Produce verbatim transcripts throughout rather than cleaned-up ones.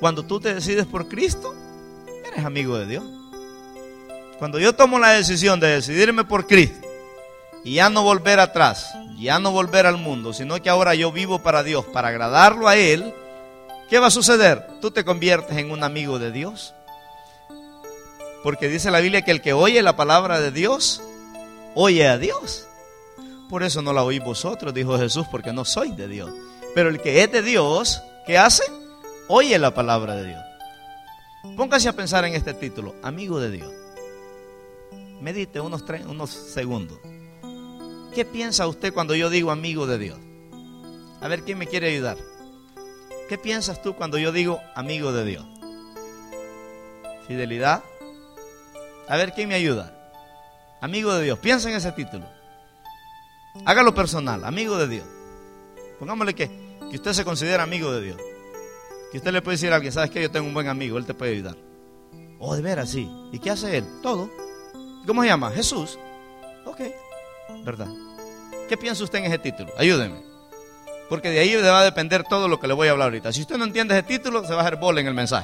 Cuando tú te decides por Cristo, eres amigo de Dios. Cuando yo tomo la decisión de decidirme por Cristo y ya no volver atrás, ya no volver al mundo, sino que ahora yo vivo para Dios, para agradarlo a Él, ¿qué va a suceder? Tú te conviertes en un amigo de Dios. Porque dice la Biblia que el que oye la palabra de Dios, oye a Dios. Por eso no la oís vosotros, dijo Jesús, porque no sois de Dios. Pero el que es de Dios, ¿qué hace? Oye la palabra de Dios. Póngase a pensar en este título, amigo de Dios. Medite unos, tres, unos segundos. ¿Qué piensa usted cuando yo digo amigo de Dios? A ver, ¿quién me quiere ayudar? ¿Qué piensas tú cuando yo digo amigo de Dios? Fidelidad. A ver, ¿quién me ayuda? Amigo de Dios. Piensa en ese título. Hágalo personal, amigo de Dios. Pongámosle que, que usted se considera amigo de Dios. Que usted le puede decir a alguien, ¿sabes qué? Yo tengo un buen amigo, él te puede ayudar. Oh, de veras, sí. ¿Y qué hace él? Todo. ¿Cómo se llama? Jesús. Ok, ¿verdad? ¿Qué piensa usted en ese título? Ayúdeme. Porque de ahí va a depender todo lo que le voy a hablar ahorita. Si usted no entiende ese título, se va a hacer bola en el mensaje.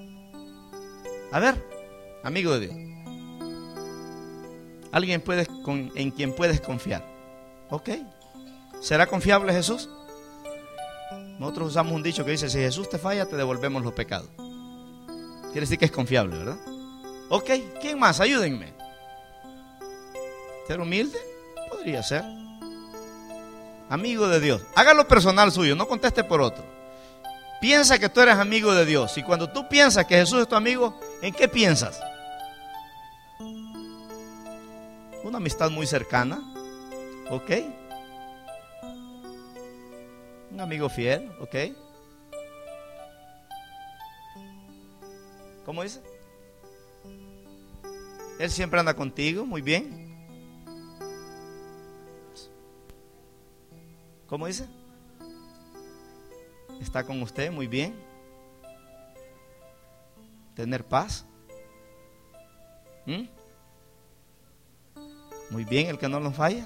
A ver, amigo de Dios. Alguien puede, con, en quien puedes confiar. Ok. ¿Será confiable Jesús? Nosotros usamos un dicho que dice, si Jesús te falla, te devolvemos los pecados. Quiere decir que es confiable, ¿verdad? Ok, ¿quién más? Ayúdenme. ¿Ser humilde? Podría ser. Amigo de Dios. Hágalo personal suyo, no conteste por otro. Piensa que tú eres amigo de Dios. Y cuando tú piensas que Jesús es tu amigo, ¿en qué piensas? Una amistad muy cercana. Ok. Un amigo fiel. Ok. ¿Cómo dice? Él siempre anda contigo. Muy bien. ¿Cómo dice? Está con usted, muy bien. Tener paz. ¿Mm? Muy bien, el que no nos falla.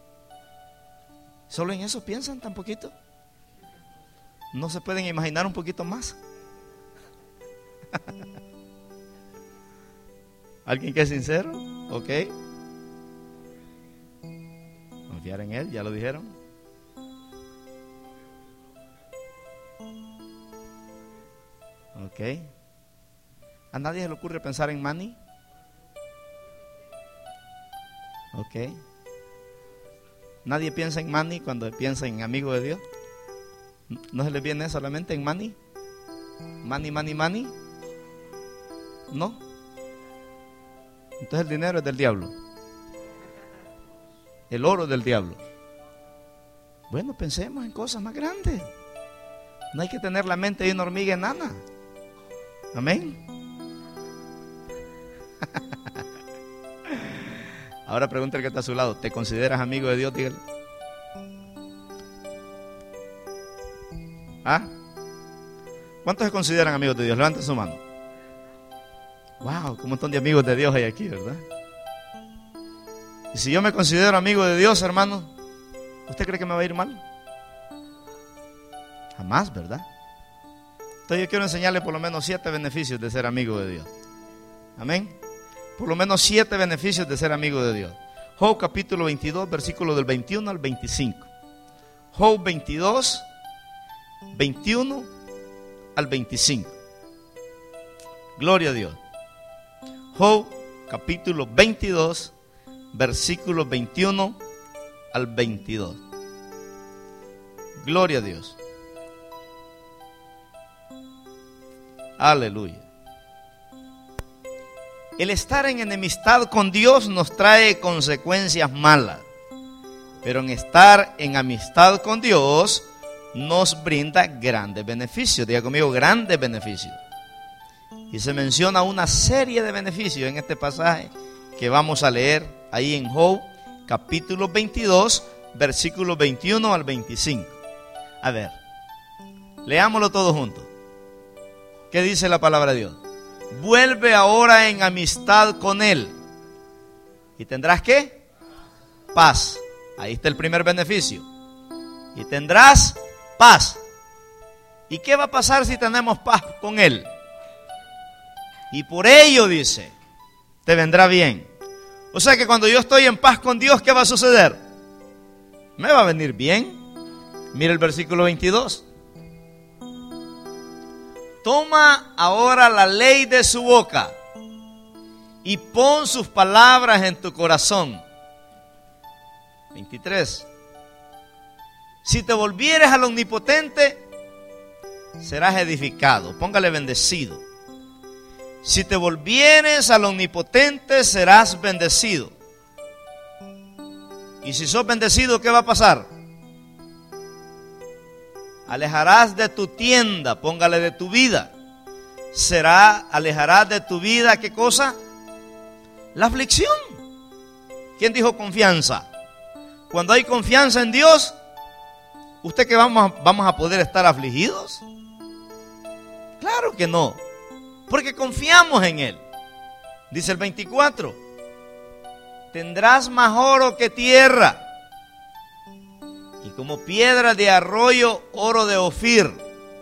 Solo en eso piensan tan poquito. No se pueden imaginar un poquito más. ¿Alguien que es sincero? Ok. Confiar en él, ya lo dijeron. Ok. ¿A nadie se le ocurre pensar en money? Ok. ¿Nadie piensa en money cuando piensa en amigo de Dios? ¿No se le viene solamente en money? Money, money, money. ¿No? Entonces el dinero es del diablo. El oro es del diablo. Bueno, pensemos en cosas más grandes. No hay que tener la mente de una hormiga enana. Amén. Ahora pregunta el que está a su lado, ¿te consideras amigo de Dios? Dígale. ¿Ah? ¿Cuántos se consideran amigos de Dios? Levanten su mano. Wow, qué montón de amigos de Dios hay aquí, ¿verdad? Y si yo me considero amigo de Dios, hermano, ¿usted cree que me va a ir mal? Jamás, ¿verdad? Entonces yo quiero enseñarle por lo menos siete beneficios de ser amigo de Dios. Amén. Por lo menos siete beneficios de ser amigo de Dios. Job capítulo veintidós, versículo del veintiuno al veinticinco. Job veintidós, veintiuno al veinticinco. Gloria a Dios. Job capítulo veintidós, versículo veintiuno al veintidós. Gloria a Dios. Aleluya. El estar en enemistad con Dios nos trae consecuencias malas, pero en estar en amistad con Dios nos brinda grandes beneficios. Diga conmigo, grandes beneficios. Y se menciona una serie de beneficios en este pasaje que vamos a leer ahí en Job capítulo veintidós, versículos veintiuno al veinticinco. A ver, leámoslo todos juntos. ¿Qué dice la palabra de Dios? Vuelve ahora en amistad con Él. ¿Y tendrás qué? Paz. Ahí está el primer beneficio. Y tendrás paz. ¿Y qué va a pasar si tenemos paz con Él? Y por ello, dice, te vendrá bien. O sea que cuando yo estoy en paz con Dios, ¿qué va a suceder? Me va a venir bien. Mira el versículo veintidós. Toma ahora la ley de su boca y pon sus palabras en tu corazón. veintitrés. Si te volvieres al Omnipotente, serás edificado. Póngale bendecido. Si te volvieres al Omnipotente, serás bendecido. Y si sos bendecido, ¿qué va a pasar? Alejarás de tu tienda, póngale de tu vida. Será, alejarás de tu vida, ¿qué cosa? La aflicción. ¿Quién dijo confianza? Cuando hay confianza en Dios, ¿usted que vamos a, vamos a poder estar afligidos? Claro que no, porque confiamos en Él. Dice el veinticuatro, tendrás más oro que tierra, y como piedra de arroyo, oro de Ofir.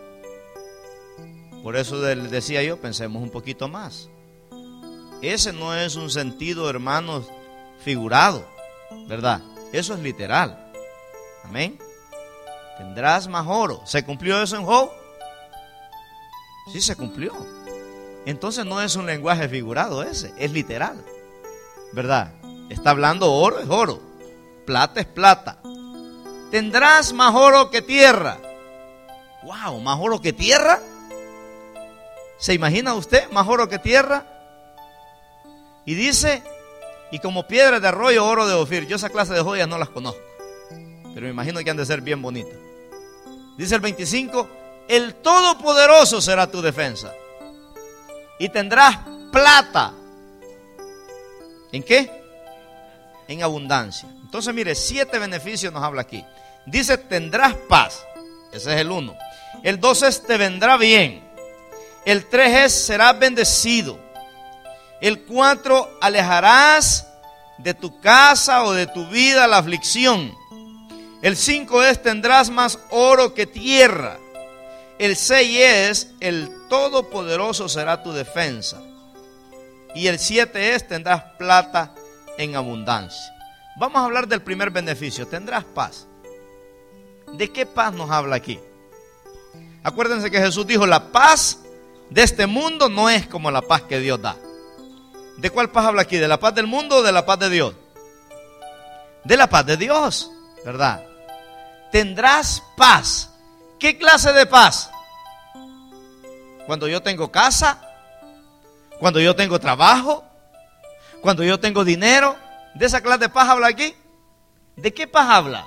Por eso decía yo, pensemos un poquito más. Ese no es un sentido, hermanos, figurado, ¿verdad? Eso es literal. Amén. Tendrás más oro. ¿Se cumplió eso en Job? Sí, se cumplió. Entonces no es un lenguaje figurado ese, es literal, ¿verdad? Está hablando oro es oro, plata es plata. Tendrás más oro que tierra. Wow, más oro que tierra. ¿Se imagina usted más oro que tierra? Y dice, y como piedra de arroyo, oro de Ofir. Yo esa clase de joyas no las conozco, pero me imagino que han de ser bien bonitas. Dice el veinticinco, el Todopoderoso será tu defensa. Y tendrás plata. ¿En qué? En abundancia. Entonces mire, siete beneficios nos habla aquí. Dice, tendrás paz. Ese es el uno. El dos es, te vendrá bien. El tres es, serás bendecido. El cuatro, alejarás de tu casa o de tu vida la aflicción. El cinco es, tendrás más oro que tierra. El seis es, el Todopoderoso será tu defensa. Y el siete es, tendrás plata en abundancia. Vamos a hablar del primer beneficio, tendrás paz. ¿De qué paz nos habla aquí? Acuérdense que Jesús dijo, la paz de este mundo no es como la paz que Dios da. ¿De cuál paz habla aquí? ¿De la paz del mundo o de la paz de Dios? De la paz de Dios, ¿verdad? Tendrás paz. ¿Qué clase de paz? Cuando yo tengo casa, cuando yo tengo trabajo, cuando yo tengo dinero. ¿De esa clase de paz habla aquí? ¿De qué paz habla?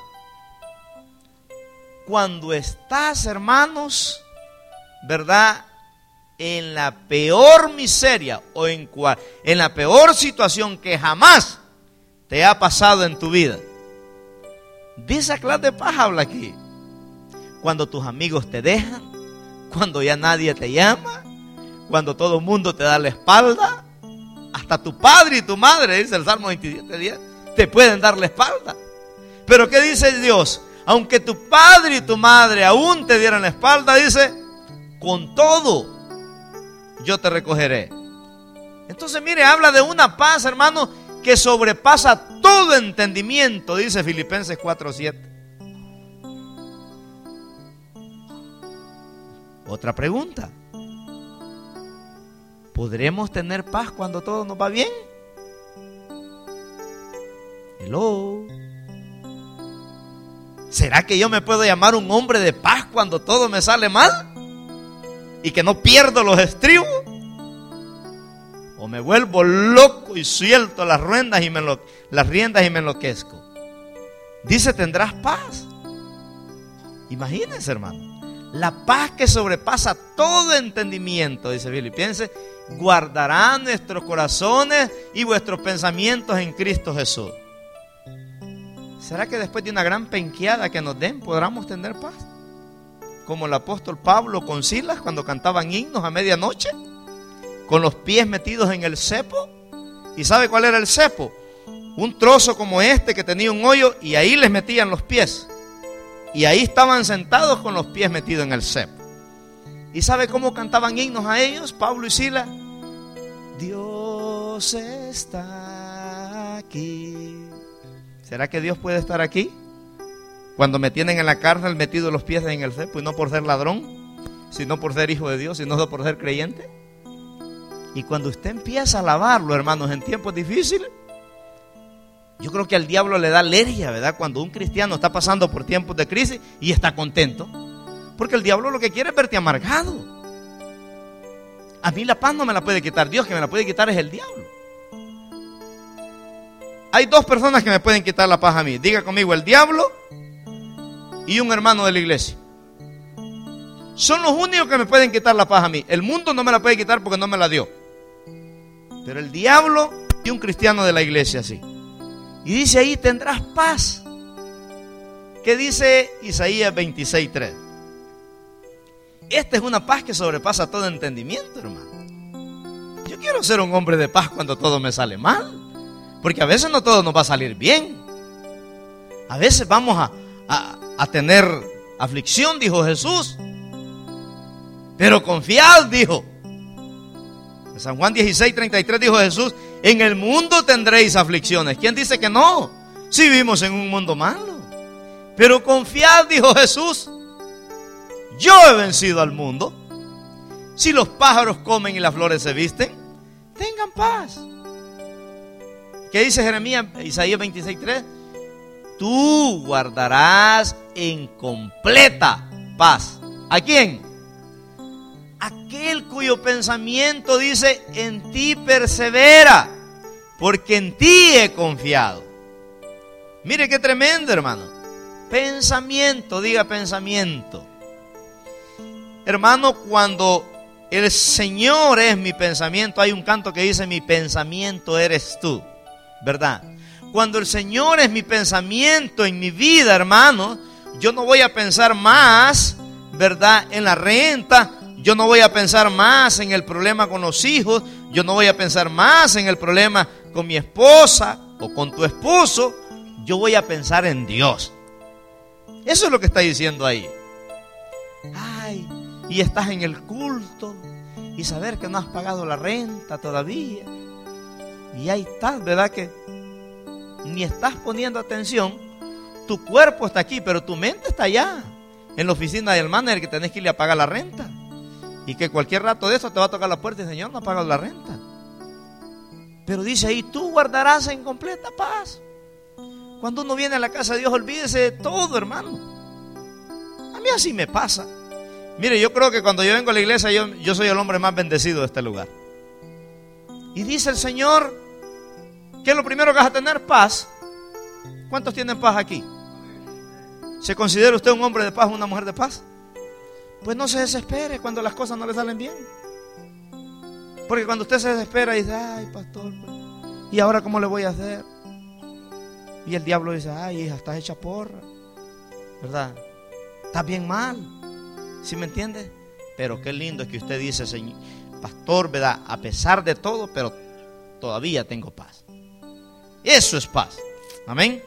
Cuando estás, hermanos, ¿verdad?, en la peor miseria o en, cual, en la peor situación que jamás te ha pasado en tu vida. De esa clase de paz habla aquí. Cuando tus amigos te dejan, cuando ya nadie te llama, cuando todo el mundo te da la espalda, hasta tu padre y tu madre, dice el Salmo veintisiete diez, te pueden dar la espalda. Pero ¿qué dice Dios? Aunque tu padre y tu madre aún te dieran la espalda, dice, con todo yo te recogeré. Entonces mire, habla de una paz, hermano, que sobrepasa todo entendimiento, dice Filipenses cuatro siete. Otra pregunta. ¿Podremos tener paz cuando todo nos va bien? Hello. ¿Será que yo me puedo llamar un hombre de paz cuando todo me sale mal? ¿Y que no pierdo los estribos? ¿O me vuelvo loco y suelto las riendas y me, enlo- las riendas y me enloquezco? Dice, tendrás paz. Imagínense, hermano. La paz que sobrepasa todo entendimiento, dice Filipenses, guardará nuestros corazones y vuestros pensamientos en Cristo Jesús. ¿Será que después de una gran penqueada que nos den podamos tener paz? Como el apóstol Pablo con Silas cuando cantaban himnos a medianoche, con los pies metidos en el cepo. ¿Y sabe cuál era el cepo? Un trozo como este que tenía un hoyo y ahí les metían los pies. Y ahí estaban sentados con los pies metidos en el cepo. ¿Y sabe cómo cantaban himnos a ellos, Pablo y Silas? Dios está aquí. ¿Será que Dios puede estar aquí? Cuando me tienen en la cárcel metido los pies en el cepo, y no por ser ladrón, sino por ser hijo de Dios, sino por ser creyente. Y cuando usted empieza a alabarlo, hermanos, en tiempos difíciles, yo creo que al diablo le da alergia, ¿verdad? Cuando un cristiano está pasando por tiempos de crisis y está contento. Porque el diablo lo que quiere es verte amargado. A mí la paz no me la puede quitar Dios, que me la puede quitar es el diablo. Hay dos personas que me pueden quitar la paz a mí. Diga conmigo, el diablo y un hermano de la iglesia. Son los únicos que me pueden quitar la paz a mí. El mundo no me la puede quitar porque no me la dio. Pero el diablo y un cristiano de la iglesia, sí. Y dice ahí, tendrás paz. ¿Qué dice Isaías veintiséis tres? Esta es una paz que sobrepasa todo entendimiento, hermano. Yo quiero ser un hombre de paz cuando todo me sale mal. Porque a veces no todo nos va a salir bien. A veces vamos a, a, a tener aflicción, dijo Jesús. Pero confiad, dijo. En San Juan dieciséis treinta y tres dijo Jesús, en el mundo tendréis aflicciones. ¿Quién dice que no? Si vivimos en un mundo malo. Pero confiad, dijo Jesús. Yo he vencido al mundo. Si los pájaros comen y las flores se visten, tengan paz. ¿Qué dice Jeremías, Isaías veintiséis tres? Tú guardarás en completa paz. ¿A quién? Aquel cuyo pensamiento dice, en ti persevera, porque en ti he confiado. Mire qué tremendo, hermano. Pensamiento, diga pensamiento. Hermano, cuando el Señor es mi pensamiento, hay un canto que dice, mi pensamiento eres tú, ¿verdad? Cuando el Señor es mi pensamiento en mi vida, hermano, yo no voy a pensar más, ¿verdad?, en la renta. Yo no voy a pensar más en el problema con los hijos. Yo no voy a pensar más en el problema con mi esposa o con tu esposo. Yo voy a pensar en Dios. Eso es lo que está diciendo ahí. Ay, y estás en el culto y saber que no has pagado la renta todavía. Y ahí estás, ¿verdad? Que ni estás poniendo atención. Tu cuerpo está aquí, pero tu mente está allá, en la oficina del manager, que tenés que irle a pagar la renta. Y que cualquier rato de eso te va a tocar la puerta y Señor, no ha pagado la renta. Pero dice ahí, tú guardarás en completa paz. Cuando uno viene a la casa de Dios, olvídese de todo, hermano. A mí así me pasa. Mire, yo creo que cuando yo vengo a la iglesia, yo, yo soy el hombre más bendecido de este lugar. Y dice el Señor, ¿qué es lo primero que vas a tener? Paz. ¿Cuántos tienen paz aquí? ¿Se considera usted un hombre de paz o una mujer de paz? Pues no se desespere cuando las cosas no le salen bien. Porque cuando usted se desespera y dice, ay, pastor, ¿y ahora cómo le voy a hacer? Y el diablo dice, ay, hija, estás hecha porra, ¿verdad? Estás bien mal, ¿sí me entiende? Pero qué lindo es que usted dice, Señor, pastor, ¿verdad? A pesar de todo, pero todavía tengo paz. Eso es paz. Amén.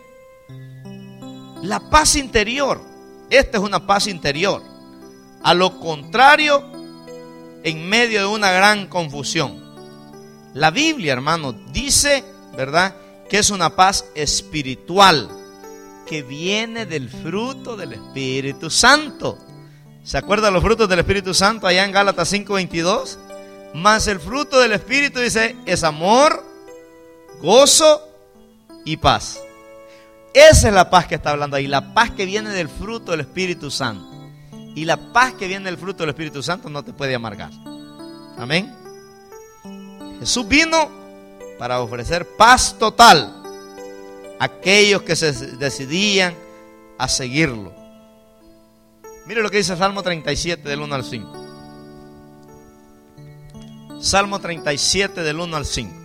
La paz interior. Esta es una paz interior. A lo contrario, en medio de una gran confusión. La Biblia, hermano, dice, ¿verdad?, que es una paz espiritual que viene del fruto del Espíritu Santo. ¿Se acuerdan los frutos del Espíritu Santo allá en Gálatas cinco veintidós? Mas el fruto del Espíritu, dice, es amor, gozo y paz. Esa es la paz que está hablando ahí, la paz que viene del fruto del Espíritu Santo. Y la paz que viene del fruto del Espíritu Santo no te puede amargar. Amén. Jesús vino para ofrecer paz total a aquellos que se decidían a seguirlo. Mire lo que dice Salmo treinta y siete del uno al cinco. Salmo treinta y siete del uno al cinco.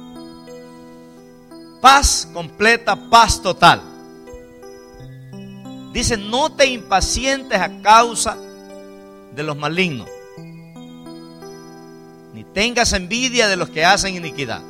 Paz completa, paz total. Dice, no te impacientes a causa de los malignos, ni tengas envidia de los que hacen iniquidad.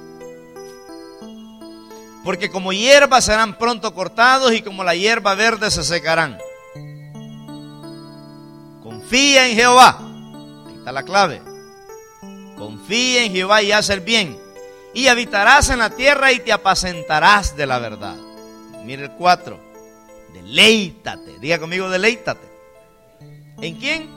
Porque como hierba serán pronto cortados y como la hierba verde se secarán. Confía en Jehová está la clave. Confía en Jehová y haz el bien, y habitarás en la tierra y te apacentarás de la verdad. Mire el cuatro. Deleítate. Diga conmigo, deleítate. ¿En quién?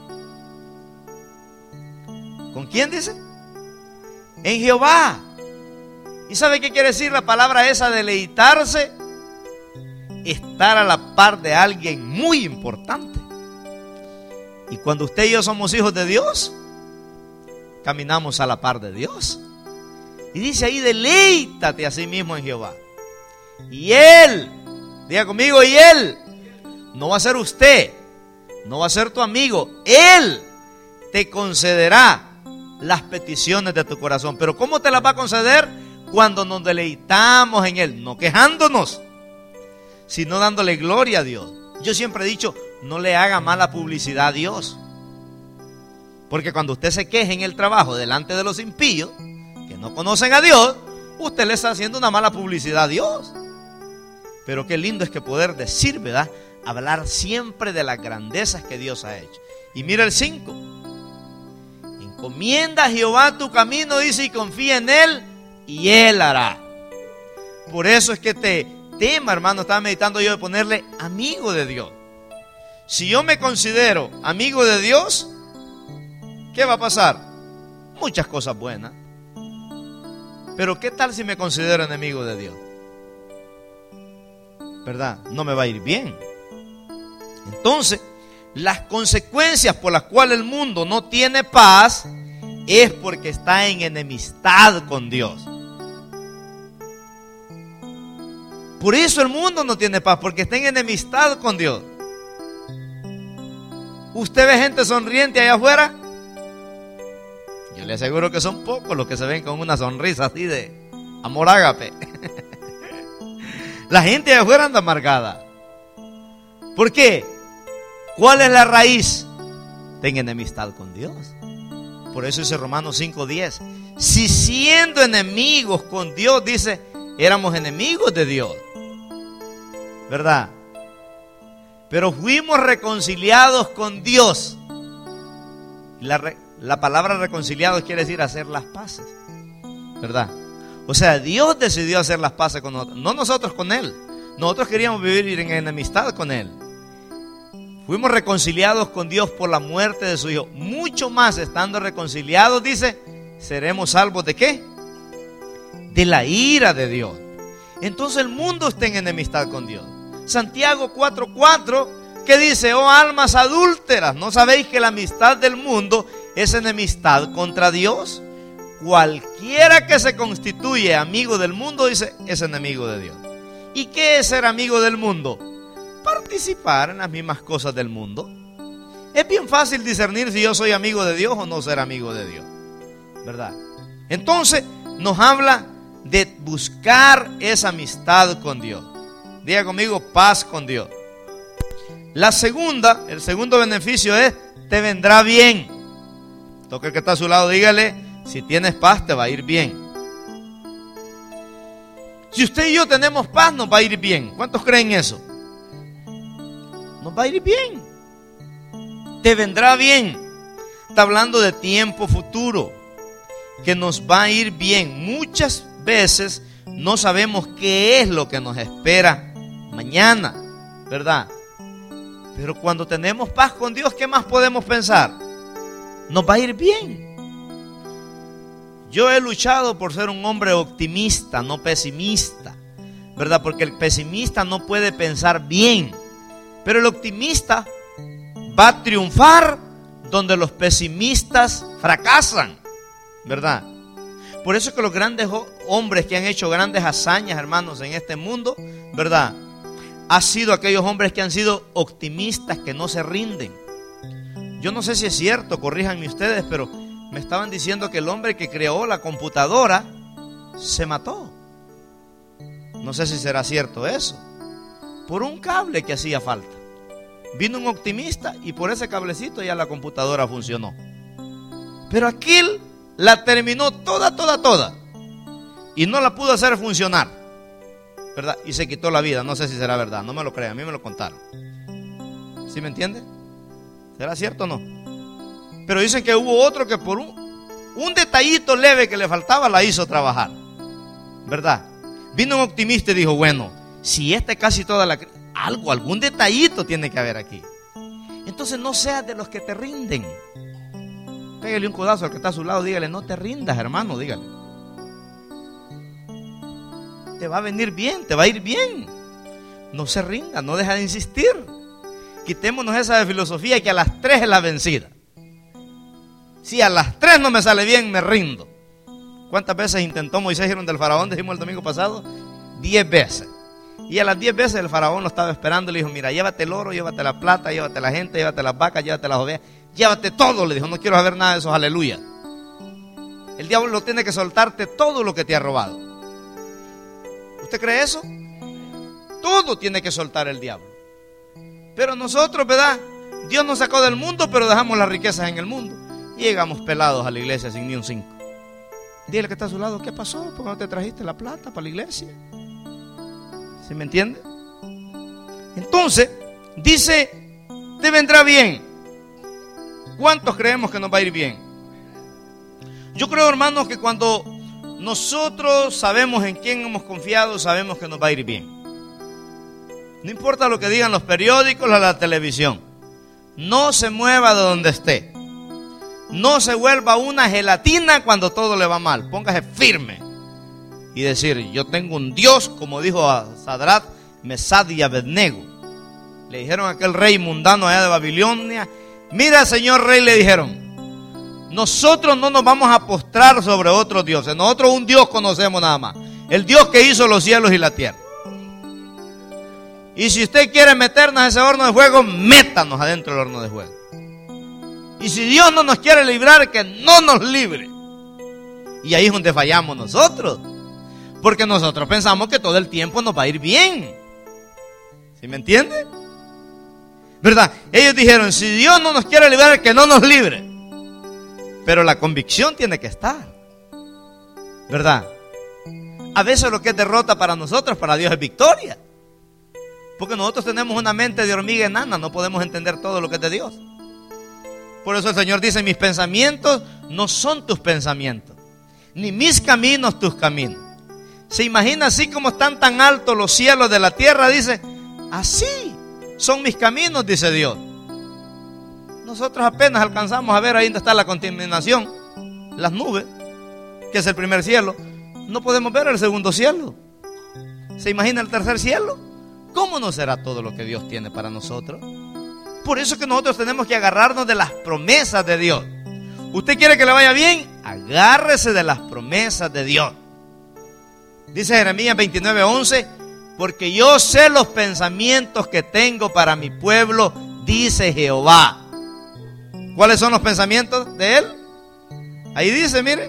¿Con quién dice? En Jehová. ¿Y sabe qué quiere decir la palabra esa, deleitarse? Estar a la par de alguien muy importante. Y cuando usted y yo somos hijos de Dios, caminamos a la par de Dios. Y dice ahí, deleítate a sí mismo en Jehová. Y Él, diga conmigo, y Él, no va a ser usted, no va a ser tu amigo, Él te concederá las peticiones de tu corazón. Pero ¿cómo te las va a conceder? Cuando nos deleitamos en Él, no quejándonos, sino dándole gloria a Dios. Yo siempre he dicho, no le haga mala publicidad a Dios. Porque cuando usted se queje en el trabajo delante de los impíos, que no conocen a Dios, usted le está haciendo una mala publicidad a Dios. Pero qué lindo es que poder decir, ¿verdad? Hablar siempre de las grandezas que Dios ha hecho. Y mira el cinco. Encomienda a Jehová tu camino, dice, y confía en Él, y Él hará. Por eso es que este tema, hermano, estaba meditando yo de ponerle amigo de Dios. Si yo me considero amigo de Dios, ¿qué va a pasar? Muchas cosas buenas. Pero ¿qué tal si me considero enemigo de Dios? ¿Verdad? No me va a ir bien. Entonces, las consecuencias por las cuales el mundo no tiene paz es porque está en enemistad con Dios. Por eso el mundo no tiene paz, porque está en enemistad con Dios. ¿Usted ve gente sonriente allá afuera? Yo le aseguro que son pocos los que se ven con una sonrisa así de amor ágape. La gente allá afuera anda amargada. ¿Por qué? ¿Cuál es la raíz? Está en enemistad con Dios. Por eso dice Romanos cinco diez. Si siendo enemigos con Dios, dice, éramos enemigos de Dios, ¿verdad? Pero fuimos reconciliados con Dios. La, re, la palabra reconciliados quiere decir hacer las paces, ¿verdad? O sea, Dios decidió hacer las paces con nosotros, no nosotros con Él. Nosotros queríamos vivir en enemistad con Él. Fuimos reconciliados con Dios por la muerte de su Hijo. Mucho más, estando reconciliados, dice, seremos salvos ¿de qué? De la ira de Dios. Entonces el mundo está en enemistad con Dios. Santiago cuatro cuatro, que dice, oh almas adúlteras, ¿no sabéis que la amistad del mundo es enemistad contra Dios? Cualquiera que se constituye amigo del mundo, dice, es enemigo de Dios. ¿Y qué es ser amigo del mundo? Participar en las mismas cosas del mundo. Es bien fácil discernir si yo soy amigo de Dios o no ser amigo de Dios, ¿verdad? Entonces nos habla de buscar esa amistad con Dios. Diga conmigo, paz con Dios. La segunda, el segundo beneficio es, te vendrá bien. Toque el que está a su lado, dígale, si tienes paz te va a ir bien. Si usted y yo tenemos paz, nos va a ir bien. ¿Cuántos creen eso? Nos va a ir bien. Te vendrá bien. Está hablando de tiempo futuro, que nos va a ir bien. Muchas veces no sabemos qué es lo que nos espera mañana, ¿verdad? Pero cuando tenemos paz con Dios, ¿qué más podemos pensar? Nos va a ir bien. Yo he luchado por ser un hombre optimista, no pesimista, ¿verdad? Porque el pesimista no puede pensar bien, pero el optimista va a triunfar donde los pesimistas fracasan, ¿verdad? Por eso es que los grandes hombres que han hecho grandes hazañas, hermanos, en este mundo, ¿verdad? Han sido aquellos hombres que han sido optimistas, que no se rinden. Yo no sé si es cierto, corríjanme ustedes, pero me estaban diciendo que el hombre que creó la computadora se mató. No sé si será cierto eso. Por un cable que hacía falta. Vino un optimista y por ese cablecito ya la computadora funcionó. Pero aquel la terminó toda, toda, toda. Y no la pudo hacer funcionar, ¿verdad? Y se quitó la vida. No sé si será verdad, no me lo crean, a mí me lo contaron. ¿Sí me entiende? ¿Será cierto o no? Pero dicen que hubo otro que por un, un detallito leve que le faltaba la hizo trabajar, ¿verdad? Vino un optimista y dijo, bueno, si este casi toda la... algo, algún detallito tiene que haber aquí. Entonces no seas de los que te rinden. Pégale un codazo al que está a su lado, dígale, no te rindas, hermano, dígale. Te va a venir bien, te va a ir bien. No se rinda, no deja de insistir. Quitémonos esa de filosofía que a las tres es la vencida. Si a las tres no me sale bien, me rindo. ¿Cuántas veces intentó Moisés ir del faraón? Dijimos el domingo pasado, diez veces. Y a las diez veces el faraón lo estaba esperando y le dijo, mira, llévate el oro, llévate la plata, llévate la gente, llévate las vacas, llévate las ovejas, llévate todo, le dijo, no quiero saber nada de esos aleluya. El diablo lo tiene que soltarte todo lo que te ha robado. ¿Usted cree eso? Todo tiene que soltar el diablo. Pero nosotros, ¿verdad? Dios nos sacó del mundo, pero dejamos las riquezas en el mundo. Y llegamos pelados a la iglesia sin ni un cinco. Dile que está a su lado, ¿qué pasó? ¿Por qué no te trajiste la plata para la iglesia? ¿Sí me entiende? Entonces, dice, te vendrá bien. ¿Cuántos creemos que nos va a ir bien? Yo creo, hermanos, que cuando nosotros sabemos en quién hemos confiado, sabemos que nos va a ir bien. No importa lo que digan los periódicos o la televisión. No se mueva de donde esté. No se vuelva una gelatina cuando todo le va mal. Póngase firme y decir, yo tengo un Dios, como dijo a Sadrach, Mesach y Abednego. Le dijeron a aquel rey mundano allá de Babilonia, mira, señor rey, le dijeron, nosotros no nos vamos a postrar sobre otros dioses. Nosotros un Dios conocemos nada más, el Dios que hizo los cielos y la tierra. Y si usted quiere meternos a ese horno de fuego, métanos adentro del horno de fuego. Y si Dios no nos quiere librar, que no nos libre. Y ahí es donde fallamos nosotros. Porque nosotros pensamos que todo el tiempo nos va a ir bien. ¿Sí me entiende? ¿Verdad? Ellos dijeron, si Dios no nos quiere librar, que no nos libre. Pero la convicción tiene que estar. ¿Verdad? A veces lo que es derrota para nosotros, para Dios es victoria. Porque nosotros tenemos una mente de hormiga enana, no podemos entender todo lo que es de Dios. Por eso el Señor dice, mis pensamientos no son tus pensamientos, ni mis caminos tus caminos. Se imagina así como están tan altos los cielos de la tierra, dice, así son mis caminos, dice Dios. Nosotros apenas alcanzamos a ver ahí donde está la contaminación, las nubes, que es el primer cielo. No podemos ver el segundo cielo. ¿Se imagina el tercer cielo? ¿Cómo no será todo lo que Dios tiene para nosotros? Por eso es que nosotros tenemos que agarrarnos de las promesas de Dios. ¿Usted quiere que le vaya bien? Agárrese de las promesas de Dios. Dice Jeremías veintinueve once, porque yo sé los pensamientos que tengo para mi pueblo, dice Jehová. ¿Cuáles son los pensamientos de Él? Ahí dice, mire,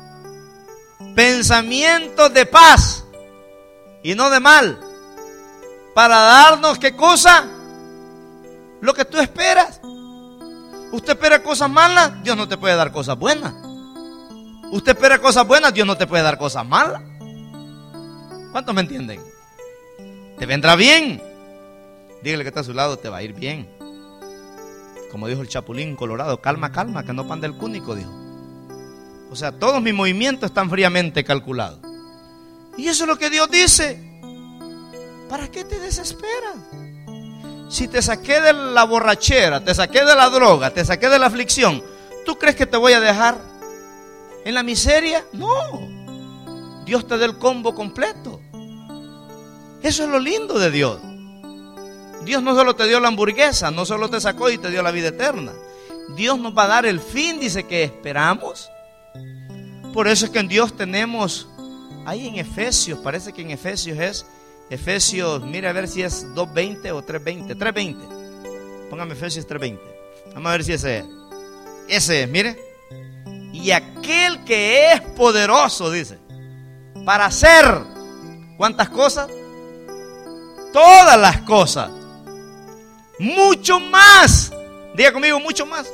pensamientos de paz y no de mal, para darnos, ¿qué cosa? Lo que tú esperas. Usted espera cosas malas, Dios no te puede dar cosas buenas. Usted espera cosas buenas, Dios no te puede dar cosas malas. ¿Cuántos me entienden? Te vendrá bien. Dígale que está a su lado, te va a ir bien. Como dijo el Chapulín Colorado, calma, calma, que no panda el cúnico, dijo. O sea, todos mis movimientos están fríamente calculados. Y eso es lo que Dios dice. ¿Para qué te desesperas? Si te saqué de la borrachera, te saqué de la droga, te saqué de la aflicción, ¿tú crees que te voy a dejar en la miseria? No. Dios te da el combo completo. Eso es lo lindo de Dios. Dios no solo te dio la hamburguesa, no solo te sacó y te dio la vida eterna. Dios nos va a dar el fin, dice, que esperamos. Por eso es que en Dios tenemos, ahí en Efesios, parece que en Efesios es Efesios, mire a ver si es dos veinte o tres veinte. tres veinte. Póngame Efesios tres veinte. Vamos a ver si ese es. Ese es, mire. Y aquel que es poderoso, dice, para hacer, ¿cuántas cosas? Todas las cosas. Mucho más. Diga conmigo, mucho más.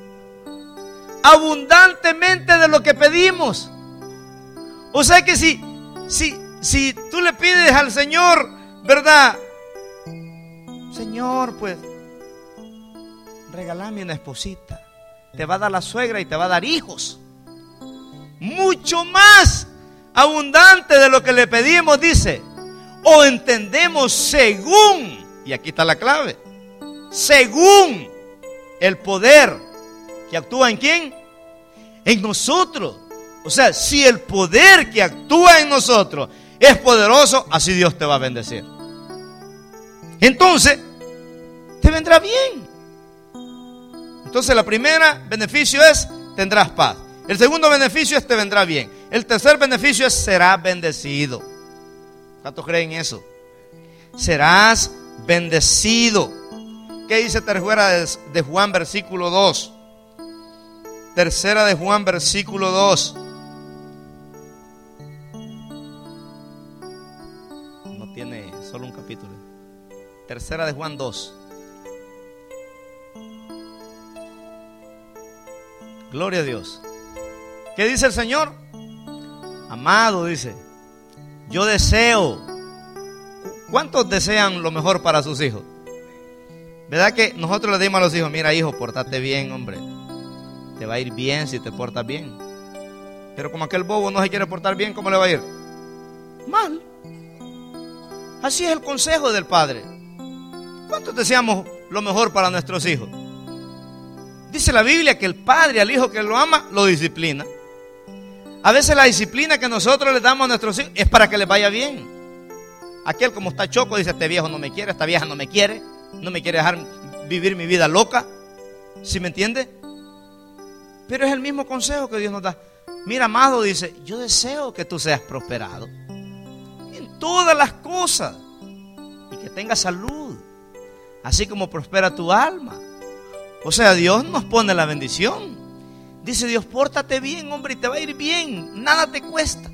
Abundantemente de lo que pedimos. O sea que si, si, si tú le pides al Señor, ¿verdad? Señor, pues, regálame una esposita. te va a dar la suegra y te va a dar hijos. Mucho más abundante de lo que le pedimos, dice. O entendemos según, y aquí está la clave, según el poder que actúa en quién, en nosotros. O sea, si el poder que actúa en nosotros es poderoso, así Dios te va a bendecir. Entonces, te vendrá bien. Entonces, la primera beneficio es, tendrás paz. El segundo beneficio es, te vendrá bien. El tercer beneficio es, serás bendecido. ¿Cuántos creen eso? Serás bendecido. ¿Qué dice tercera de Juan, versículo dos? Tercera de Juan, versículo dos. No tiene solo un capítulo. Tercera de Juan dos. Gloria a Dios. ¿Qué dice el Señor? Amado, dice, yo deseo. ¿Cuántos desean lo mejor para sus hijos? ¿Verdad que nosotros le decimos a los hijos, mira hijo, pórtate bien, hombre, te va a ir bien si te portas bien? Pero como aquel bobo no se quiere portar bien, ¿cómo le va a ir? Mal. Así es el consejo del Padre. ¿Cuántos deseamos lo mejor para nuestros hijos? Dice la Biblia que el Padre al hijo que lo ama, lo disciplina. A veces la disciplina que nosotros le damos a nuestros hijos es para que les vaya bien. Aquel como está choco dice, este viejo no me quiere, esta vieja no me quiere, no me quiere dejar vivir mi vida loca. ¿Sí me entiende? Pero es el mismo consejo que Dios nos da. Mira, amado, dice, yo deseo que tú seas prosperado en todas las cosas y que tengas salud, así como prospera tu alma. O sea, Dios nos pone la bendición. Dice Dios, pórtate bien, hombre, y te va a ir bien. Nada te cuesta.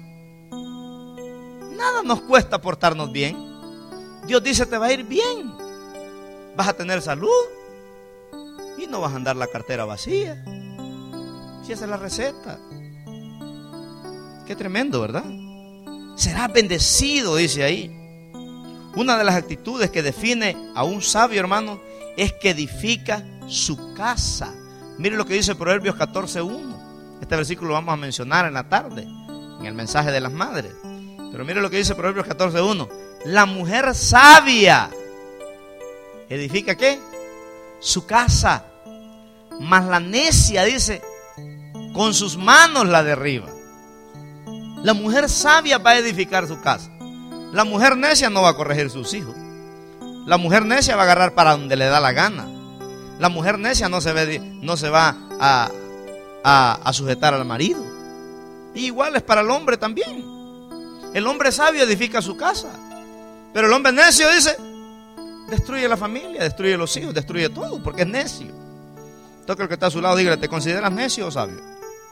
Nada nos cuesta portarnos bien. Dios dice, te va a ir bien. Vas a tener salud y no vas a andar la cartera vacía. Si esa es la receta. Qué tremendo, ¿verdad? Serás bendecido, dice ahí. Una de las actitudes que define a un sabio, hermano, es que edifica su casa. Mire lo que dice Proverbios catorce uno. Este versículo lo vamos a mencionar en la tarde, en el mensaje de las madres. Pero mire lo que dice Proverbios catorce uno. La mujer sabia edifica ¿qué? Su casa. Mas la necia, dice, con sus manos la derriba. La mujer sabia va a edificar su casa. La mujer necia no va a corregir sus hijos. La mujer necia va a agarrar para donde le da la gana. La mujer necia no se, ve, no se va a, a, a sujetar al marido. Y igual es para el hombre también. El hombre sabio edifica su casa. Pero el hombre necio dice, destruye la familia, destruye los hijos, destruye todo, porque es necio. Toca el que está a su lado, dígale, ¿te consideras necio o sabio?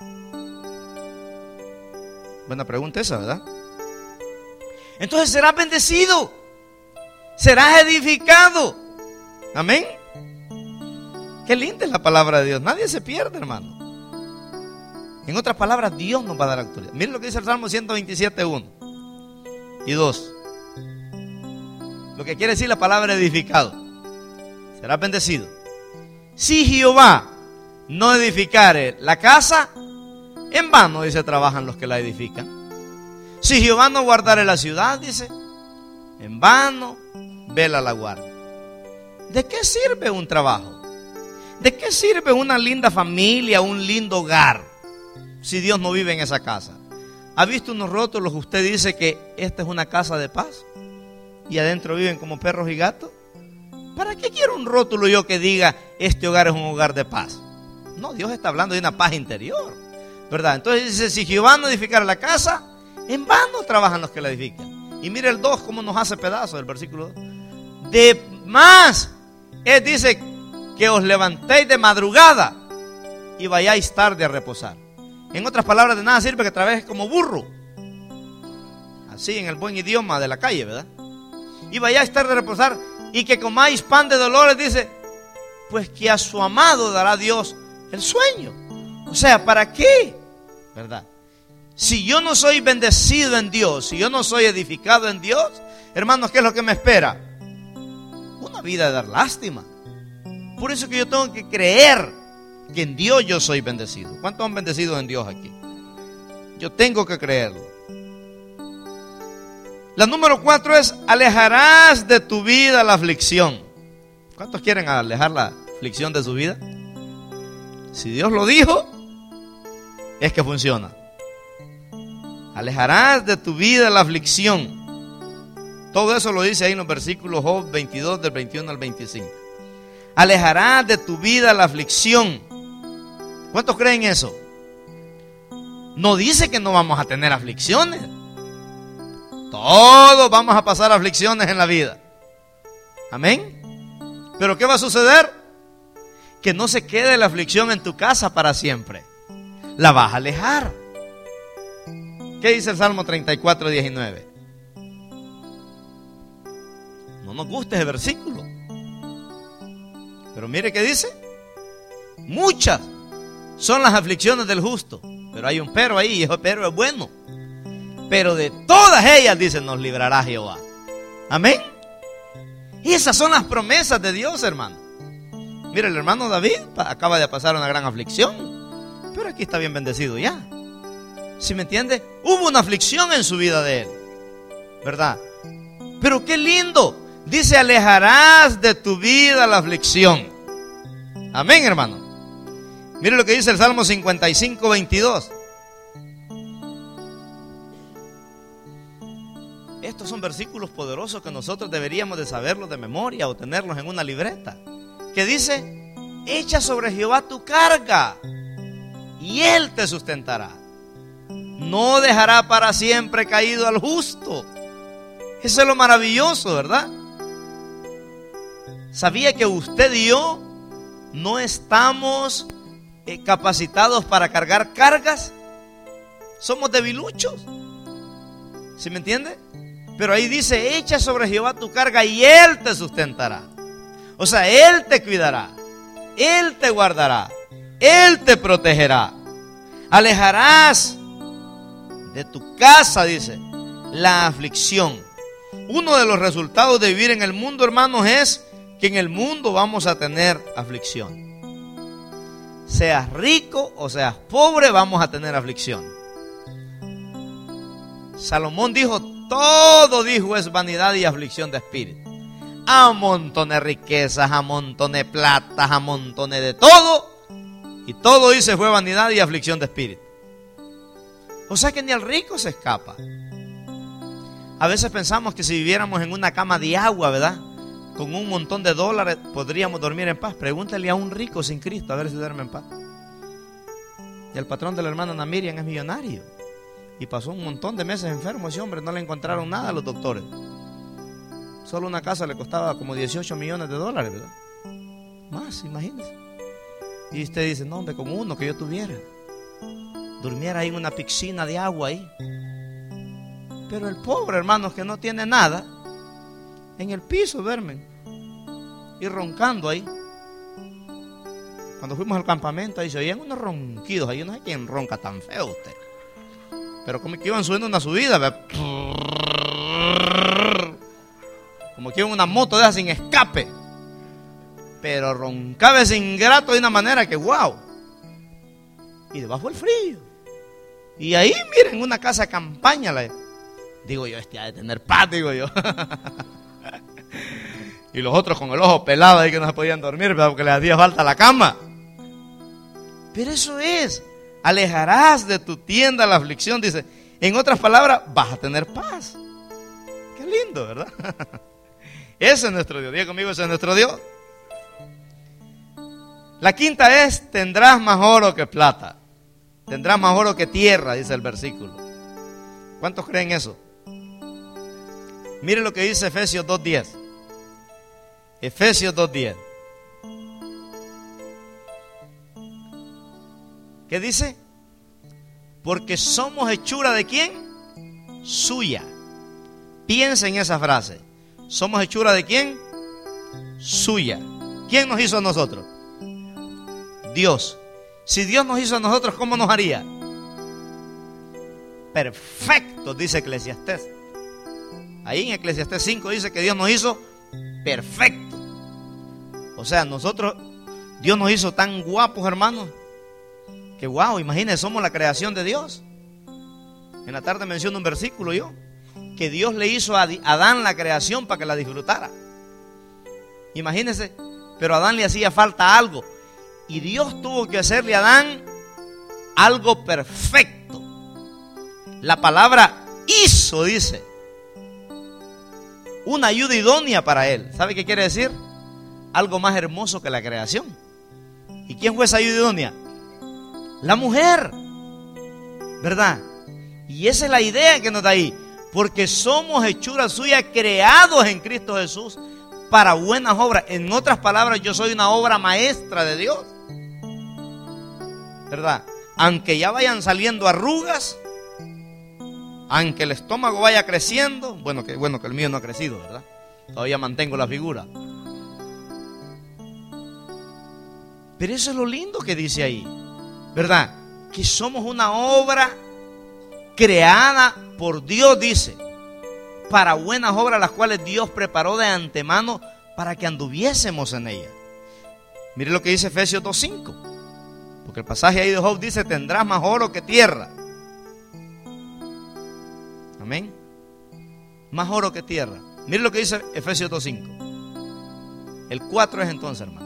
Buena pregunta esa, ¿verdad? Entonces serás bendecido, serás edificado. Amén. Qué linda es la palabra de Dios. Nadie se pierde, hermano. En otras palabras, Dios nos va a dar autoridad. Miren lo que dice el Salmo ciento veintisiete, uno y dos. Lo que quiere decir la palabra edificado. Serás bendecido. Si Jehová no edificare la casa, en vano, dice, trabajan los que la edifican. Si Jehová no guardare la ciudad, dice, en vano vela la guarda. ¿De qué sirve un trabajo? ¿De qué sirve una linda familia, un lindo hogar, si Dios no vive en esa casa? ¿Ha visto unos rótulos? Usted dice que esta es una casa de paz y adentro viven como perros y gatos. ¿Para qué quiero un rótulo yo que diga este hogar es un hogar de paz? No, Dios está hablando de una paz interior, ¿verdad? Entonces dice, si Jehová no edificara la casa, en vano trabajan los que la edifican. Y mire el dos, cómo nos hace pedazos el versículo dos. De más, él dice que os levantéis de madrugada y vayáis tarde a reposar. En otras palabras, de nada sirve que trabajes como burro. Así en el buen idioma de la calle, ¿verdad? Y vayáis tarde a reposar y que comáis pan de dolores, dice, pues que a su amado dará Dios el sueño. O sea, ¿para qué? ¿Verdad? Si yo no soy bendecido en Dios, si yo no soy edificado en Dios, hermanos, ¿qué es lo que me espera? Una vida de dar lástima. Por eso que yo tengo que creer que en Dios yo soy bendecido. ¿Cuántos han bendecido en Dios aquí? Yo tengo que creerlo. La número cuatro es: alejarás de tu vida la aflicción. ¿Cuántos quieren alejar la aflicción de su vida? Si Dios lo dijo, es que funciona. Alejarás de tu vida la aflicción. Todo eso lo dice ahí en los versículos Job veintidós, del veintiuno al veinticinco. Alejarás de tu vida la aflicción. ¿Cuántos creen eso? No dice que no vamos a tener aflicciones. Todos vamos a pasar aflicciones en la vida. Amén. Pero ¿qué va a suceder? Que no se quede la aflicción en tu casa para siempre. La vas a alejar. ¿Qué dice el Salmo treinta y cuatro, diecinueve? No nos gusta ese versículo, pero mire qué dice: muchas son las aflicciones del justo, pero hay un pero ahí, y ese pero es bueno. Pero de todas ellas, dice, nos librará Jehová. Amén. Y esas son las promesas de Dios, hermano. Mire, el hermano David acaba de pasar una gran aflicción, pero aquí está bien bendecido ya. ¿Sí me entiende? Hubo una aflicción en su vida de él, ¿verdad? Pero qué lindo. Dice: alejarás de tu vida la aflicción. Amén, hermano. Mire lo que dice el Salmo cincuenta y cinco, veintidós. Estos son versículos poderosos que nosotros deberíamos de saberlos de memoria o tenerlos en una libreta. Que dice: echa sobre Jehová tu carga y Él te sustentará. No dejará para siempre caído al justo. Eso es lo maravilloso, ¿verdad? ¿Sabía que usted y yo no estamos eh, capacitados para cargar cargas? Somos debiluchos. ¿Sí me entiende? Pero ahí dice: echa sobre Jehová tu carga y Él te sustentará. O sea, Él te cuidará, Él te guardará, Él te protegerá. Alejarás de tu casa, dice, la aflicción. Uno de los resultados de vivir en el mundo, hermanos, es que en el mundo vamos a tener aflicción. Seas rico o seas pobre, vamos a tener aflicción. Salomón dijo: todo, dijo, es vanidad y aflicción de espíritu. Amontoné riquezas, amontoné plata, amontoné de todo, y todo, dice, fue vanidad y aflicción de espíritu. O sea que ni el rico se escapa. A veces pensamos que si viviéramos en una cama de agua, ¿verdad?, con un montón de dólares, podríamos dormir en paz. Pregúntale a un rico sin Cristo a ver si duerme en paz. Y el patrón de la hermana Ana Miriam es millonario y pasó un montón de meses enfermo ese hombre. No le encontraron nada a los doctores. Solo una casa le costaba como dieciocho millones de dólares, ¿verdad? Más, imagínese. Y usted dice: no, hombre, como uno que yo tuviera, durmiera ahí en una piscina de agua ahí. Pero el pobre, hermanos, que no tiene nada, en el piso duermen y roncando ahí. Cuando fuimos al campamento, ahí se oían unos ronquidos. Ahí no sé quién ronca tan feo usted, pero como que iban subiendo una subida, ¿verdad? Como que iban una moto de esas sin escape, pero roncaba ese ingrato de una manera que wow. Y debajo el frío. Y ahí, miren, una casa de campaña, la, digo yo, este ha de tener paz, digo yo. Y los otros con el ojo pelado ahí que no se podían dormir, ¿verdad?, porque les hacía falta la cama. Pero eso es: alejarás de tu tienda la aflicción, dice. En otras palabras, vas a tener paz. Qué lindo, ¿verdad? Ese es nuestro Dios. Diga conmigo: ese es nuestro Dios. La quinta es: tendrás más oro que plata. Tendrás más oro que tierra, dice el versículo. ¿Cuántos creen eso? Mire lo que dice Efesios dos diez. Efesios dos diez. ¿Qué dice? Porque somos hechura ¿de quién? Suya. Piensa en esa frase. ¿Somos hechura de quién? Suya. ¿Quién nos hizo a nosotros? Dios. Si Dios nos hizo a nosotros, ¿cómo nos haría? Perfecto, dice Eclesiastés. Ahí en Eclesiastés cinco dice que Dios nos hizo perfecto. O sea, nosotros Dios nos hizo tan guapos, hermanos, que wow, imagínense, somos la creación de Dios. En la tarde menciono un versículo yo, que Dios le hizo a Adán la creación para que la disfrutara. Imagínense, pero a Adán le hacía falta algo, y Dios tuvo que hacerle a Adán algo perfecto. La palabra hizo, dice, una ayuda idónea para él. ¿Sabe qué quiere decir? Algo más hermoso que la creación. ¿Y quién fue esa ayuda idónea? La mujer, ¿verdad? Y esa es la idea que nos da ahí, porque somos hechura suya, creados en Cristo Jesús para buenas obras. En otras palabras, yo soy una obra maestra de Dios, ¿verdad? Aunque ya vayan saliendo arrugas, aunque el estómago vaya creciendo, bueno que, bueno que el mío no ha crecido, ¿verdad? Todavía mantengo la figura. Pero eso es lo lindo que dice ahí, ¿verdad? Que somos una obra creada por Dios, dice, para buenas obras, las cuales Dios preparó de antemano para que anduviésemos en ellas. Mire lo que dice Efesios dos cinco, porque el pasaje ahí de Job dice: tendrás más oro que tierra. Amén. Más oro que tierra. Mire lo que dice Efesios dos cinco. El cuatro es entonces, hermano.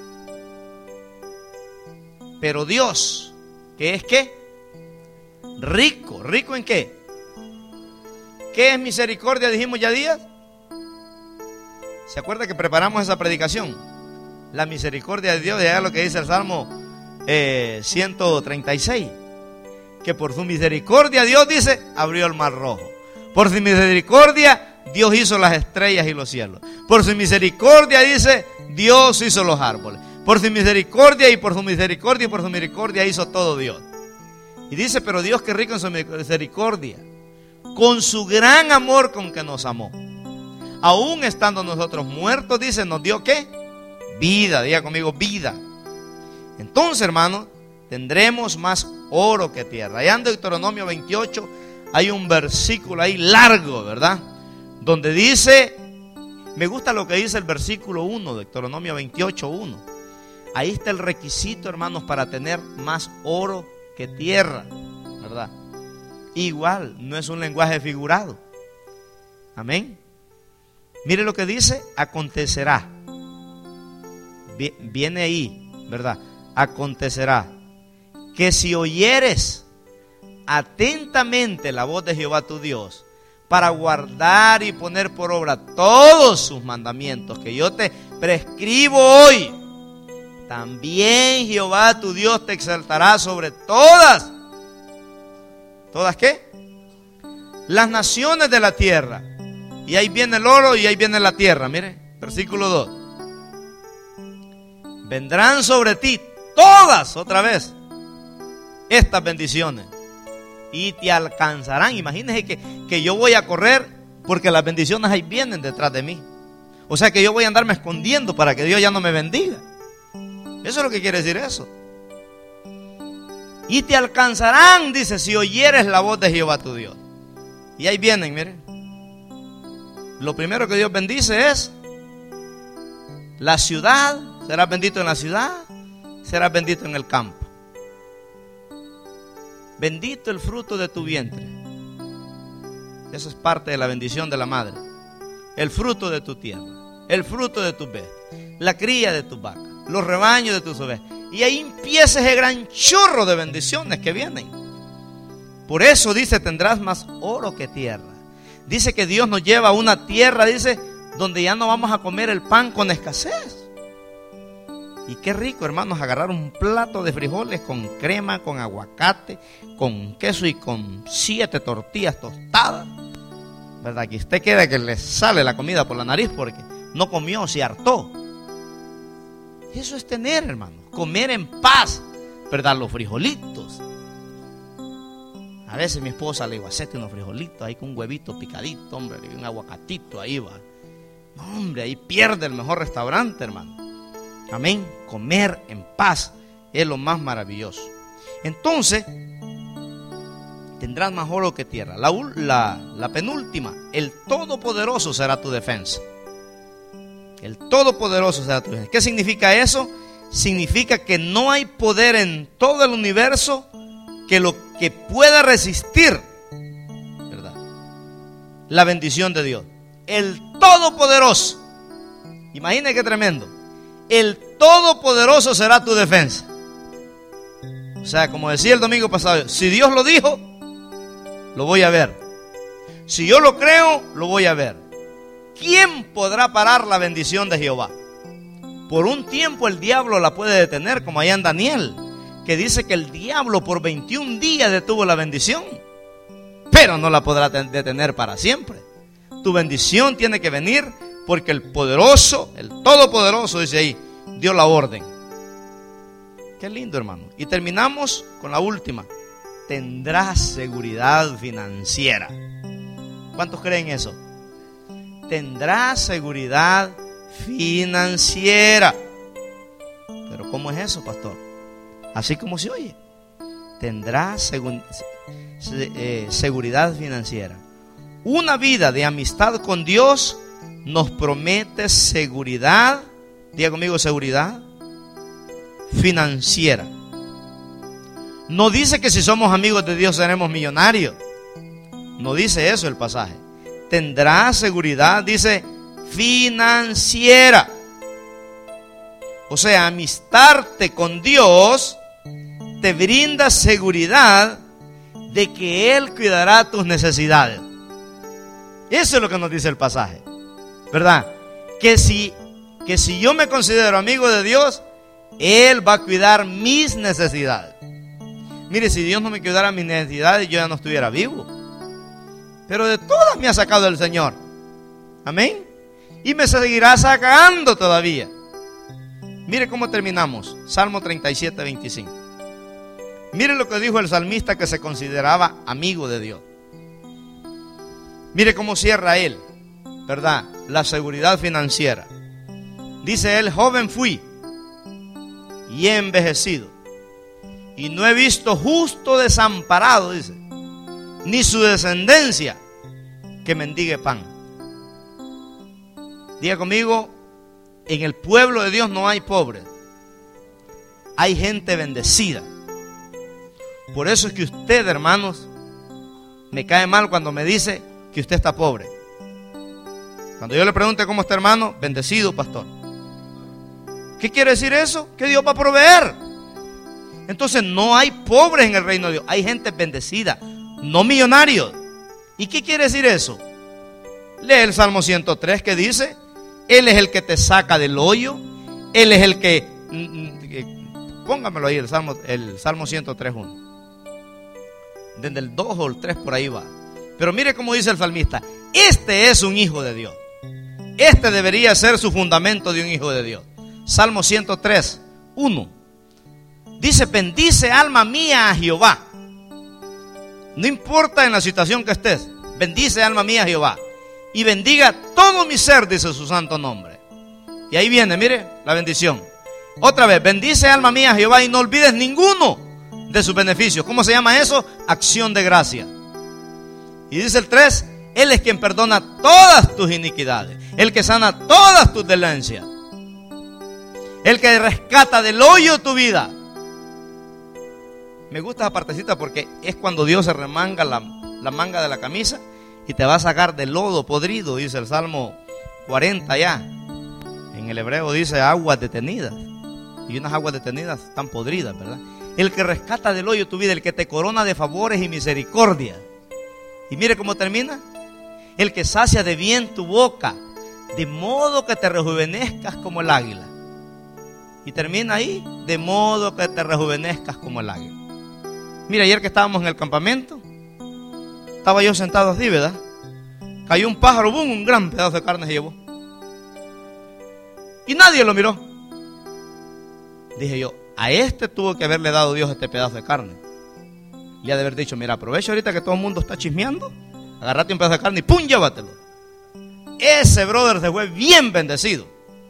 Pero Dios, ¿qué es qué? Rico. ¿Rico en qué? ¿Qué es misericordia? Dijimos ya días. ¿Se acuerda que preparamos esa predicación? La misericordia de Dios, ya lo que dice el Salmo eh, ciento treinta y seis. Que por su misericordia, Dios dice, abrió el mar rojo. Por su misericordia, Dios hizo las estrellas y los cielos. Por su misericordia, dice, Dios hizo los árboles. Por su misericordia y por su misericordia y por su misericordia hizo todo Dios. Y dice: pero Dios, que rico en su misericordia, con su gran amor con que nos amó, aún estando nosotros muertos, dice, nos dio ¿qué? Vida. Diga conmigo, vida. Entonces, hermano, tendremos más oro que tierra. Allá en Deuteronomio veintiocho hay un versículo ahí largo, ¿verdad? Donde dice, me gusta lo que dice el versículo uno, Deuteronomio veintiocho uno. Ahí está el requisito, hermanos, para tener más oro que tierra, ¿verdad? Igual, no es un lenguaje figurado. Amén. Mire lo que dice: acontecerá. Viene ahí, ¿verdad? Acontecerá que si oyeres atentamente la voz de Jehová tu Dios, para guardar y poner por obra todos sus mandamientos que yo te prescribo hoy, también Jehová tu Dios te exaltará sobre todas. ¿Todas qué? Las naciones de la tierra. Y ahí viene el oro y ahí viene la tierra. Mire, versículo dos. Vendrán sobre ti todas, otra vez, estas bendiciones, y te alcanzarán. Imagínense que, que yo voy a correr porque las bendiciones ahí vienen detrás de mí. O sea que yo voy a andarme escondiendo para que Dios ya no me bendiga. Eso es lo que quiere decir eso. Y te alcanzarán, dice, si oyeres la voz de Jehová tu Dios. Y ahí vienen, miren. Lo primero que Dios bendice es la ciudad. Serás bendito en la ciudad, serás bendito en el campo. Bendito el fruto de tu vientre. Eso es parte de la bendición de la madre. El fruto de tu tierra, el fruto de tus bestias, la cría de tus vacas, los rebaños de tus ovejas. Y ahí empieza ese gran chorro de bendiciones que vienen. Por eso dice: tendrás más oro que tierra. Dice que Dios nos lleva a una tierra, dice, donde ya no vamos a comer el pan con escasez. Y qué rico, hermanos, agarrar un plato de frijoles con crema, con aguacate, con queso y con siete tortillas tostadas, ¿verdad? Que usted queda que le sale la comida por la nariz porque no comió, se hartó. Eso es tener, hermano, comer en paz, ¿verdad? Los frijolitos. A veces mi esposa le digo: hacete unos frijolitos ahí con un huevito picadito, hombre, y un aguacatito ahí va. No, hombre, ahí pierde el mejor restaurante, hermano. Amén. Comer en paz es lo más maravilloso. Entonces, tendrás más oro que tierra. La, la, la penúltima: el Todopoderoso será tu defensa. El Todopoderoso será tu defensa. ¿Qué significa eso? significa que no hay poder en todo el universo que lo que pueda resistir, ¿verdad?, la bendición de Dios. El Todopoderoso. Imagina qué tremendo. El Todopoderoso será tu defensa. O sea, como decía el domingo pasado, si Dios lo dijo, lo voy a ver. Si yo lo creo, lo voy a ver. ¿Quién podrá parar la bendición de Jehová? Por un tiempo el diablo la puede detener, como allá en Daniel, que dice que el diablo por veintiún días detuvo la bendición, pero no la podrá detener para siempre. Tu bendición tiene que venir porque el poderoso, el todopoderoso, dice ahí, dio la orden. Qué lindo, hermano. Y terminamos con la última. Tendrás seguridad financiera. ¿Cuántos creen eso? Tendrás seguridad financiera. Pero ¿cómo es eso, pastor? Así como se oye. Tendrás segu- eh, seguridad financiera. Una vida de amistad con Dios nos promete seguridad. Diga conmigo, seguridad financiera. No dice que si somos amigos de Dios seremos millonarios. No dice eso el pasaje. Tendrá seguridad, dice, financiera. O sea, amistarte con Dios te brinda seguridad de que Él cuidará tus necesidades. Eso es lo que nos dice el pasaje, ¿verdad? Que si, que si yo me considero amigo de Dios, Él va a cuidar mis necesidades. Mire, si Dios no me cuidara mis necesidades, yo ya no estuviera vivo. Pero de todas me ha sacado el Señor. Amén. Y me seguirá sacando todavía. Mire cómo terminamos. Salmo treinta y siete, veinticinco. Mire lo que dijo el salmista que se consideraba amigo de Dios. Mire cómo cierra él, ¿verdad? La seguridad financiera. Dice él: joven fui y he envejecido, y no he visto justo desamparado, dice, ni su descendencia que mendigue pan. Diga conmigo: en el pueblo de Dios no hay pobres, hay gente bendecida. Por eso es que usted, hermanos, me cae mal cuando me dice que usted está pobre. Cuando yo le pregunte cómo está, hermano, bendecido, pastor. ¿Qué quiere decir eso? Que Dios va a proveer. Entonces no hay pobres en el reino de Dios, hay gente bendecida, no millonarios. ¿Y qué quiere decir eso? Lee el Salmo ciento tres, que dice: Él es el que te saca del hoyo. Él es el que, póngamelo ahí, el Salmo, el Salmo ciento tres, uno. Desde el dos o el tres por ahí va. Pero mire cómo dice el salmista: este es un hijo de Dios. Este debería ser su fundamento de un hijo de Dios. Salmo ciento tres, uno. Dice: bendice alma mía a Jehová. No importa en la situación que estés, bendice alma mía a Jehová. Y bendiga todo mi ser, dice su santo nombre. Y ahí viene, mire, la bendición. Otra vez: bendice alma mía a Jehová y no olvides ninguno de sus beneficios. ¿Cómo se llama eso? Acción de gracia. Y dice el tres: Él es quien perdona todas tus iniquidades, el que sana todas tus dolencias, el que rescata del hoyo tu vida. Me gusta esa partecita porque es cuando Dios se remanga la, la manga de la camisa y te va a sacar del lodo podrido, dice el Salmo cuarenta ya. En el hebreo dice aguas detenidas. Y unas aguas detenidas están podridas, ¿verdad? El que rescata del hoyo tu vida, el que te corona de favores y misericordia. Y mire cómo termina: el que sacia de bien tu boca, de modo que te rejuvenezcas como el águila. Y termina ahí: de modo que te rejuvenezcas como el águila. Mira, ayer que estábamos en el campamento, estaba yo sentado así, ¿verdad? Cayó un pájaro, boom, un gran pedazo de carne se llevó. Y nadie lo miró. Dije yo: a este tuvo que haberle dado Dios este pedazo de carne. Le ha de haber dicho: mira, aprovecha ahorita que todo el mundo está chismeando, agarrate un pedazo de carne y ¡pum! Llévatelo. Ese brother se fue bien bendecido.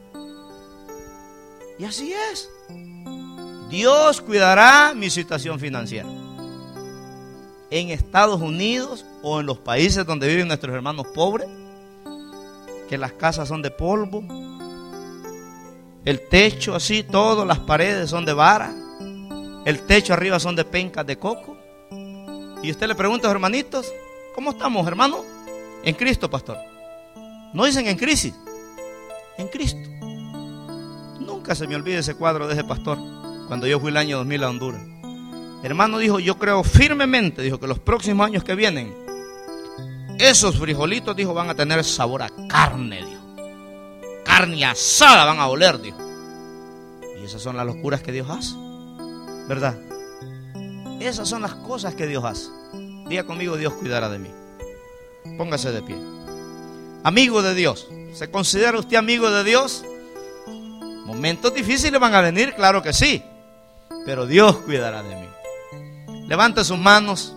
Y así es. Dios cuidará mi situación financiera. En Estados Unidos o en los países donde viven nuestros hermanos pobres, que las casas son de polvo, El techo así, todas las paredes son de vara. El techo arriba son de pencas de coco. Y usted le pregunta a los hermanitos, ¿cómo estamos, hermano? En Cristo, pastor. No dicen en crisis, en Cristo. Nunca se me olvide ese cuadro de ese pastor cuando yo fui el año dos mil a Honduras. Hermano dijo, yo creo firmemente, dijo, que los próximos años que vienen, esos frijolitos, dijo, van a tener sabor a carne, dijo. Carne asada van a oler, dijo. Y esas son las locuras que Dios hace, ¿verdad? Esas son las cosas que Dios hace. Diga conmigo, Dios cuidará de mí. Póngase de pie. Amigo de Dios. ¿Se considera usted amigo de Dios? Momentos difíciles van a venir, claro que sí, pero Dios cuidará de mí. Levante sus manos.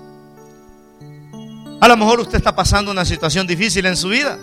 A lo mejor usted está pasando una situación difícil en su vida,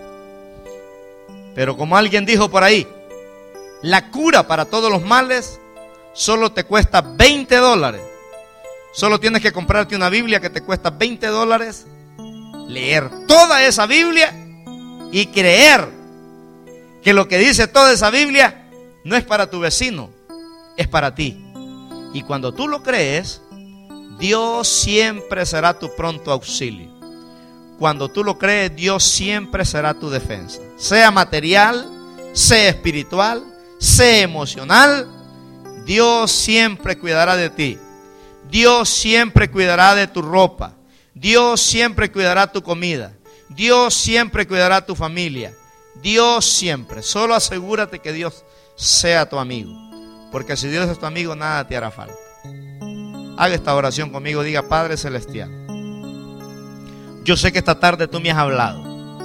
pero como alguien dijo por ahí, la cura para todos los males solo te cuesta veinte dólares. Solo tienes que comprarte una Biblia que te cuesta veinte dólares, leer toda esa Biblia y creer que lo que dice toda esa Biblia no es para tu vecino, es para ti. Y cuando tú lo crees, Dios siempre será tu pronto auxilio. Cuando tú lo crees, Dios siempre será tu defensa. Sea material, sea espiritual, sea emocional, Dios siempre cuidará de ti. Dios siempre cuidará de tu ropa. Dios siempre cuidará tu comida. Dios siempre cuidará tu familia. Dios siempre. Solo asegúrate que Dios sea tu amigo. Porque si Dios es tu amigo, nada te hará falta. Haga esta oración conmigo. Diga, Padre Celestial, yo sé que esta tarde tú me has hablado.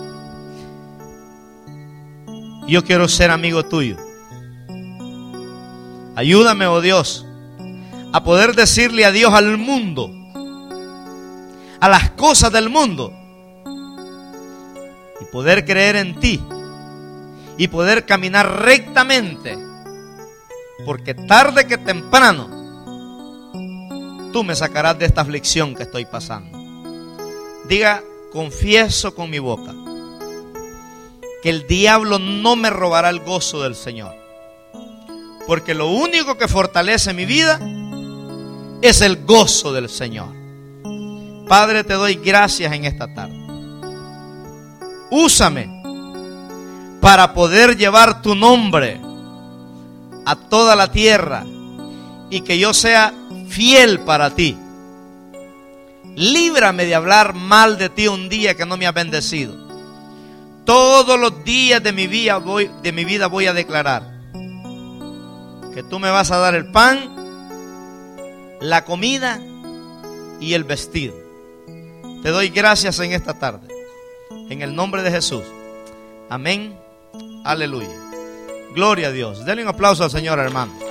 Yo quiero ser amigo tuyo. Ayúdame, oh Dios, a poder decirle adiós al mundo, a las cosas del mundo, y poder creer en ti y poder caminar rectamente, porque tarde que temprano tú me sacarás de esta aflicción que estoy pasando. Diga, confieso con mi boca que el diablo no me robará el gozo del Señor, porque lo único que fortalece mi vida es el gozo del Señor. Padre, te doy gracias en esta tarde. Úsame para poder llevar tu nombre a toda la tierra y que yo sea fiel para ti. Líbrame de hablar mal de ti un día que no me has bendecido. Todos los días de mi vida voy, de mi vida voy a declarar que tú me vas a dar el pan, la comida y el vestido. Te doy gracias en esta tarde, en el nombre de Jesús. Amén. Aleluya. Gloria a Dios. Denle un aplauso al Señor, hermano.